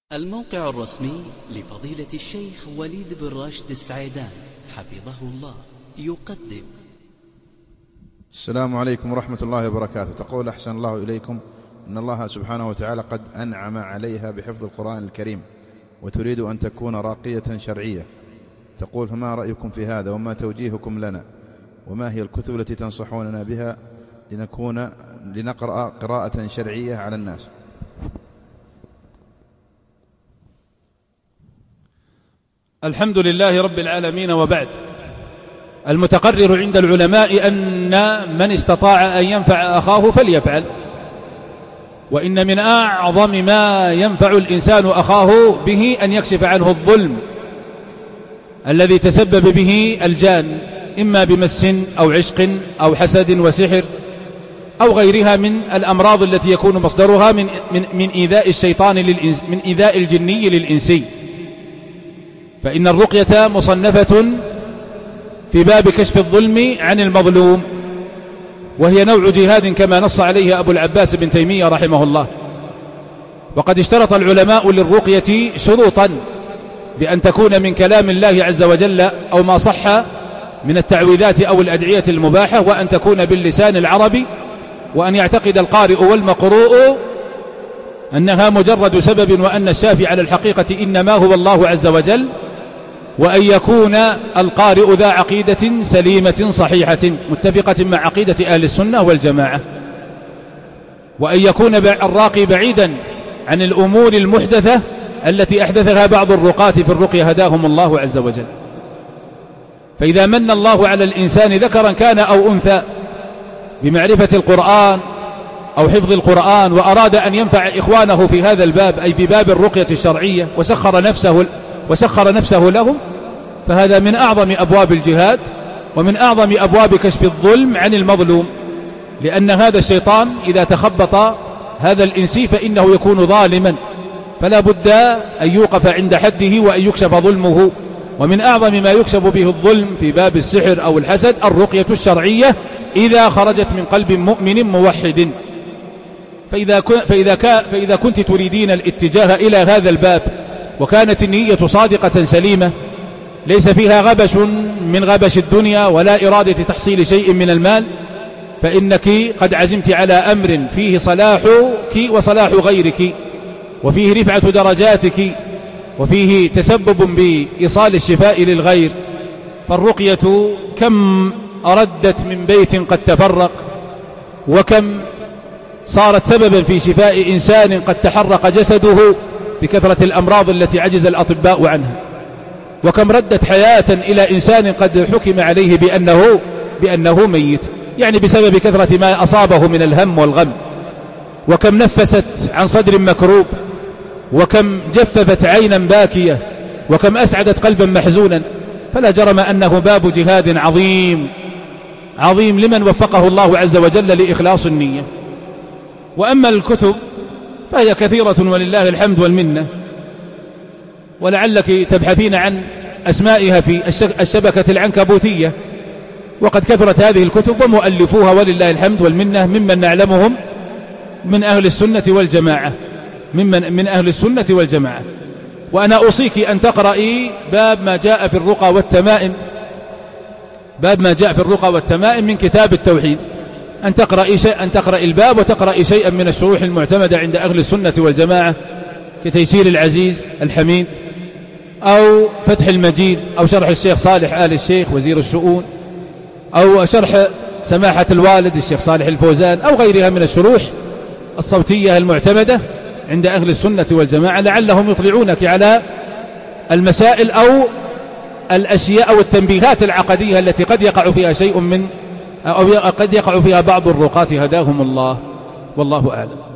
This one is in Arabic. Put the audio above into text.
الموقع الرسمي لفضيلة الشيخ وليد بن راشد السعيدان حفظه الله يقدم. السلام عليكم ورحمة الله وبركاته. تقول أحسن الله إليكم إن الله سبحانه وتعالى قد أنعم عليها بحفظ القرآن الكريم وتريد أن تكون راقية شرعية. تقول فما رأيكم في هذا وما توجيهكم لنا وما هي الكتب التي تنصحوننا بها لنقرأ قراءة شرعية على الناس؟ الحمد لله رب العالمين، وبعد. المتقرر عند العلماء أن من استطاع أن ينفع أخاه فليفعل، وإن من أعظم ما ينفع الإنسان أخاه به أن يكشف عنه الظلم الذي تسبب به الجان، إما بمس أو عشق أو حسد وسحر أو غيرها من الأمراض التي يكون مصدرها من إيذاء الشيطان من إيذاء الجني للإنسي. فإن الرقية مصنفة في باب كشف الظلم عن المظلوم، وهي نوع جهاد كما نص عليه أبو العباس بن تيمية رحمه الله. وقد اشترط العلماء للرقية شروطا، بأن تكون من كلام الله عز وجل أو ما صح من التعويذات أو الأدعية المباحة، وأن تكون باللسان العربي، وأن يعتقد القارئ والمقروء أنها مجرد سبب، وأن الشافي على الحقيقة إنما هو الله عز وجل، وأن يكون القارئ ذا عقيدة سليمة صحيحة متفقة مع عقيدة أهل السنة والجماعة، وأن يكون الراقي بعيدا عن الأمور المحدثة التي أحدثها بعض الرقاة في الرقية هداهم الله عز وجل. فإذا من الله على الإنسان ذكرا كان أو أنثى بمعرفة القرآن أو حفظ القرآن، وأراد أن ينفع إخوانه في هذا الباب، أي في باب الرقية الشرعية، وسخر نفسه لهم، فهذا من أعظم أبواب الجهاد ومن أعظم أبواب كشف الظلم عن المظلوم. لأن هذا الشيطان إذا تخبط هذا الإنسي فإنه يكون ظالما، فلا بد أن يوقف عند حده وأن يكشف ظلمه. ومن أعظم ما يكشف به الظلم في باب السحر أو الحسد الرقية الشرعية إذا خرجت من قلب مؤمن موحد. فإذا كنت تريدين الاتجاه إلى هذا الباب، وكانت النية صادقة سليمة ليس فيها غبش من غبش الدنيا ولا إرادة تحصيل شيء من المال، فإنك قد عزمت على أمر فيه صلاحك وصلاح غيرك، وفيه رفعة درجاتك، وفيه تسبب بإيصال الشفاء للغير. فالرقية كم أردت من بيت قد تفرق، وكم صارت سببا في شفاء إنسان قد تحرق جسده بكثرة الأمراض التي عجز الأطباء عنها، وكم ردت حياة إلى إنسان قد حكم عليه بأنه ميت، يعني بسبب كثرة ما أصابه من الهم والغم. وكم نفست عن صدر مكروب، وكم جففت عينا باكية، وكم أسعدت قلبا محزونا. فلا جرم أنه باب جهاد عظيم لمن وفقه الله عز وجل لإخلاص النية. وأما الكتب فهي كثيرة ولله الحمد والمنة، ولعلك تبحثين عن أسمائها في الشبكة العنكبوتية، وقد كثرت هذه الكتب ومؤلفوها ولله الحمد والمنة ممن نعلمهم من أهل السنة والجماعة. وأنا أوصيك أن تقرأي باب ما جاء في الرقى والتمائم من كتاب التوحيد، أن تقرأي الباب وتقرأي شيئا من الشروح المعتمدة عند أهل السنة والجماعة، كتيسير العزيز الحميد، أو فتح المجيد، أو شرح الشيخ صالح آل الشيخ وزير الشؤون، أو شرح سماحة الوالد الشيخ صالح الفوزان، أو غيرها من الشروح الصوتية المعتمدة عند أهل السنة والجماعة، لعلهم يطلعونك على المسائل أو الأشياء أو التنبيهات العقدية التي قد يقع فيها شيء أو قد يقع فيها بعض الرقاة هداهم الله، والله أعلم.